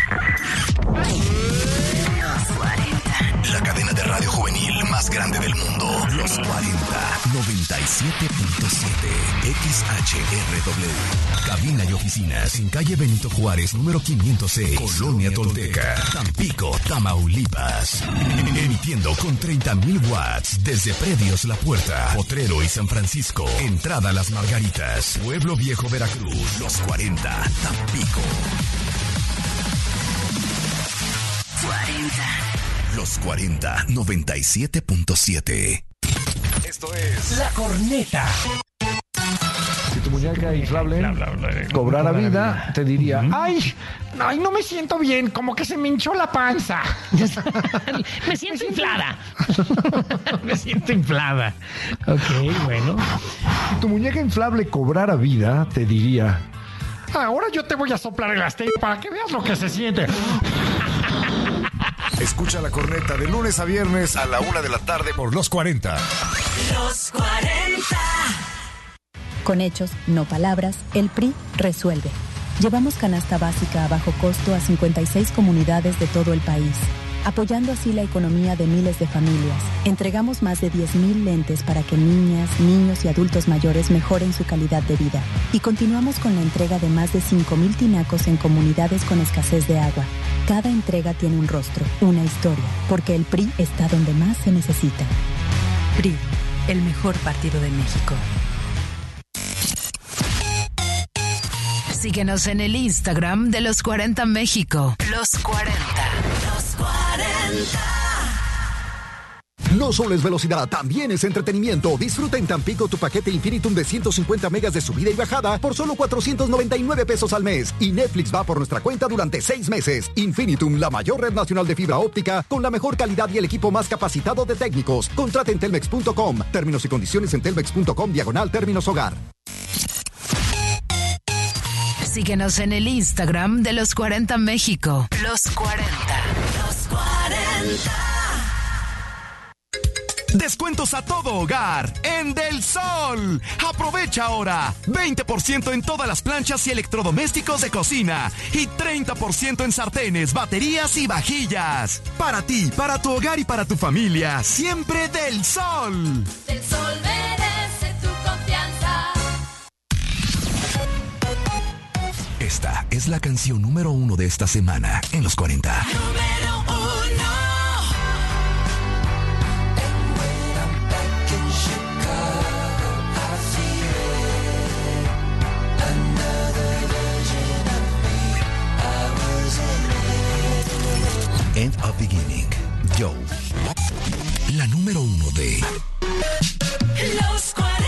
La cadena de radio juvenil más grande del mundo. Los 40, 97.7 XHRW. Cabina y oficinas en calle Benito Juárez, número 506, Colonia Tolteca, Tampico, Tamaulipas. Emitiendo con 30,000 watts desde Predios La Puerta, Potrero y San Francisco. Entrada Las Margaritas, Pueblo Viejo, Veracruz. Los 40, Tampico. 40. Los 40, 97.7. Esto es La Corneta. Si tu muñeca inflable cobrara vida, te diría, ay, no me siento bien, como que se me hinchó la panza. Me siento inflada. Me siento inflada. Ok, bueno. Si tu muñeca inflable cobrara vida, te diría, ahora yo te voy a soplar el azteca para que veas lo que se siente. Escucha La Corneta de lunes a viernes a la 1 de la tarde por Los 40. Los 40. Con hechos, no palabras, el PRI resuelve. Llevamos canasta básica a bajo costo a 56 comunidades de todo el país, apoyando así la economía de miles de familias. Entregamos más de 10,000 lentes para que niñas, niños y adultos mayores mejoren su calidad de vida. Y continuamos con la entrega de más de 5,000 tinacos en comunidades con escasez de agua. Cada entrega tiene un rostro, una historia, porque el PRI está donde más se necesita. PRI, el mejor partido de México. Síguenos en el Instagram de Los 40 México. Los 40. Los 40. No solo es velocidad, también es entretenimiento. Disfruta en Tampico tu paquete Infinitum de 150 megas de subida y bajada por solo 499 pesos al mes. Y Netflix va por nuestra cuenta durante 6 meses. Infinitum, la mayor red nacional de fibra óptica con la mejor calidad y el equipo más capacitado de técnicos. Contrata en telmex.com. Términos y condiciones en telmex.com/términos hogar. Síguenos en el Instagram de Los 40 México. Los 40. Los 40. Descuentos a todo hogar en Del Sol. Aprovecha ahora 20% en todas las planchas y electrodomésticos de cocina y 30% en sartenes, baterías y vajillas. Para ti, para tu hogar y para tu familia, siempre Del Sol. Del Sol merece tu confianza. Esta es la canción número 1 de esta semana en Los 40. Número 1. End of Beginning, Joe. La número 1 de Los 40.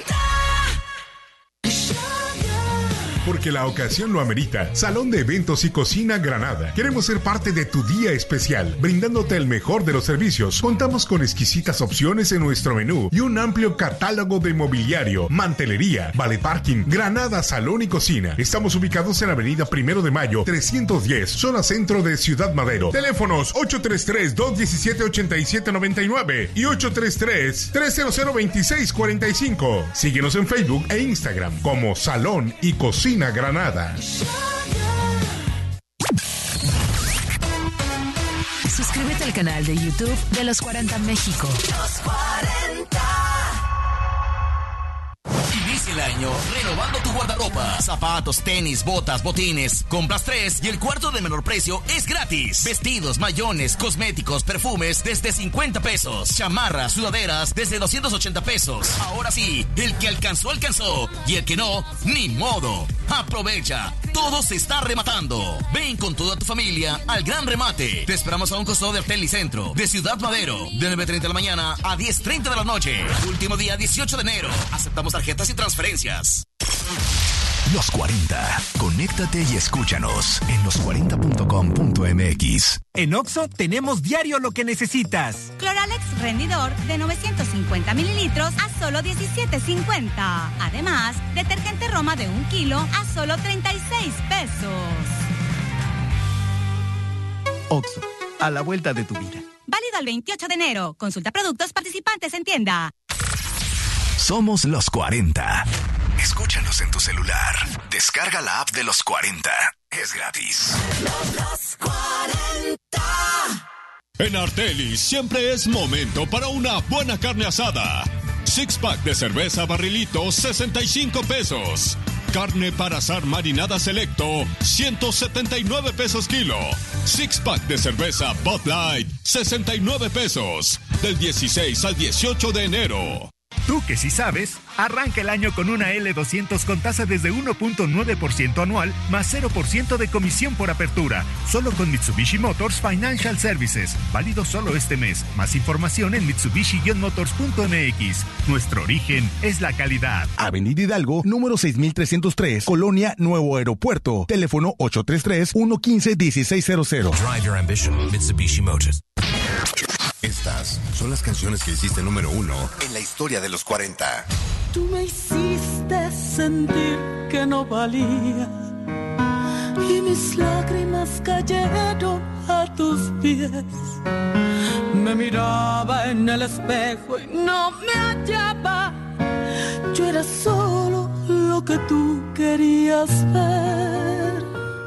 Porque la ocasión lo amerita. Salón de Eventos y Cocina Granada. Queremos ser parte de tu día especial, brindándote el mejor de los servicios. Contamos con exquisitas opciones en nuestro menú y un amplio catálogo de mobiliario, mantelería, vale parking, Granada Salón y Cocina. Estamos ubicados en la avenida 1 de Mayo, 310, zona centro de Ciudad Madero. Teléfonos 833-217-8799 y 833-300-2645. Síguenos en Facebook e Instagram como Salón y Cocina Granada. Suscríbete al canal de YouTube de Los 40 México. Los 40. Inicia el año renovando tu guardarropa. Zapatos, tenis, botas, botines. Compras 3 y el cuarto de menor precio es gratis. Vestidos, mayones, cosméticos, perfumes desde 50 pesos. Chamarras, sudaderas desde 280 pesos. Ahora sí, el que alcanzó, alcanzó. Y el que no, ni modo. Aprovecha. Todo se está rematando. Ven con toda tu familia al gran remate. Te esperamos a un costado de Artelicentro de Ciudad Madero. De 9:30 de la mañana a 10:30 de la noche. Último día 18 de enero. Aceptamos tarjetas y transferencias. Los 40. Conéctate y escúchanos en los40.com.mx. En Oxxo tenemos diario lo que necesitas. Cloralex rendidor de 950 mililitros a solo $17.50. Además, detergente Roma de 1 kilo a solo 36 pesos. Oxxo, a la vuelta de tu vida. Válido al 28 de enero. Consulta productos participantes en tienda. Somos Los 40. Escúchanos en tu celular. Descarga la app de Los 40. es gratis. Los 40. En Artelis siempre es momento para una buena carne asada. Six-pack de cerveza Barrilito, 65 pesos. Carne para asar marinada Selecto, 179 pesos kilo. Six-pack de cerveza Bud Light, 69 pesos. Del 16 al 18 de enero. Tú que sí sabes, arranca el año con una L200 con tasa desde 1.9% anual más 0% de comisión por apertura. Solo con Mitsubishi Motors Financial Services. Válido solo este mes. Más información en Mitsubishi-motors.mx. Nuestro origen es la calidad. Avenida Hidalgo, número 6303, Colonia Nuevo Aeropuerto. Teléfono 833-115-1600. Drive your ambition, Mitsubishi Motors. Estas son las canciones que hiciste número 1 en la historia de los 40. Tú me hiciste sentir que no valía y mis lágrimas cayeron a tus pies. Me miraba en el espejo y no me hallaba. Yo era solo lo que tú querías ver.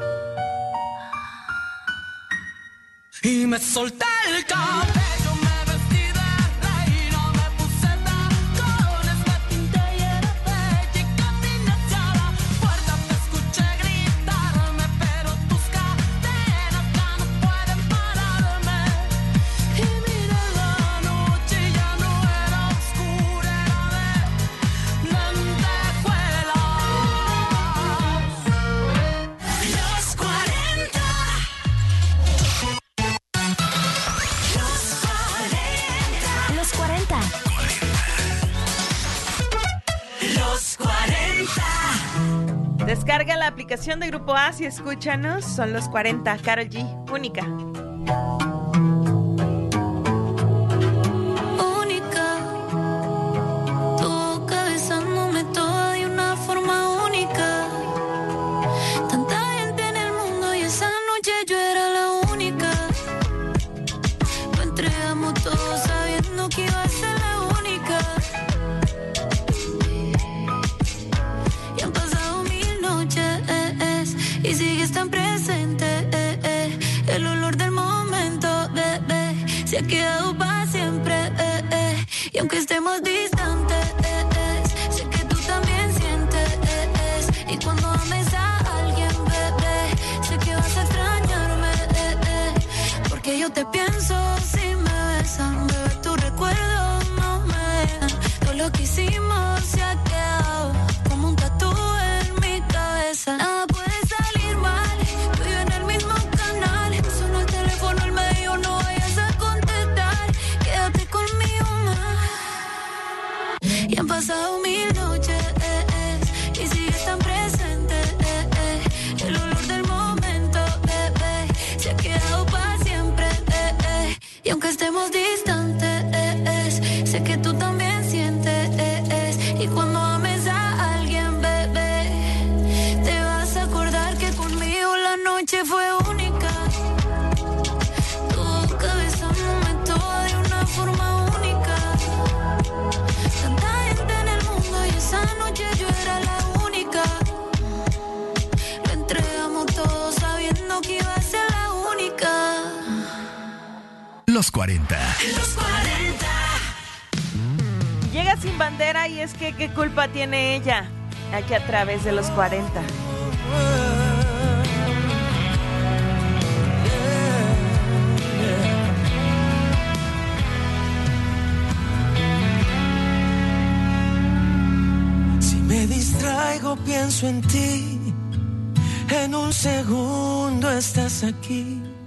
Y me solté el cabello. Descarga la aplicación de Grupo A y escúchanos. Son los 40. Karol G, única. Única, tu boca besándome toda de una forma única. Tanta gente en el mundo y esa noche yo era la única. Lo entregamos todo sabiendo que iba a ser la única. Y han pasado 1000 noches y sigues tan presente. El olor del momento, bebé, se ha quedado para siempre. Y aunque estemos distantes, sé que tú también sientes. Y cuando ames a alguien, bebé, sé que vas a extrañarme. Porque yo te pienso si me besan, bebé, tu recuerdo no me dejan. Todo lo que hicimos se ha quedado como un tatú en mi cabeza. Nada puede salir mal, tú y yo en el mismo canal. Sonó el teléfono, él me dijo no vayas a contestar. Quédate conmigo más. Y han pasado 1000 noches y sigues tan presente. El olor del momento, bebé, se ha quedado para siempre. Y aunque estemos distantes, sé que tú también sientes. Y cuando ames a alguien, bebé, te vas a acordar que conmigo la noche fue única. Tu boca besándome toda de una forma única. Tanta gente en el mundo y esa noche yo era la única. Lo entregamos todo sabiendo que iba a ser la única. Los 40. Los 40. Llega Sin Bandera y es que ¿qué culpa tiene ella? Aquí a través de los 40. Si me distraigo, pienso en ti. En un segundo estás aquí.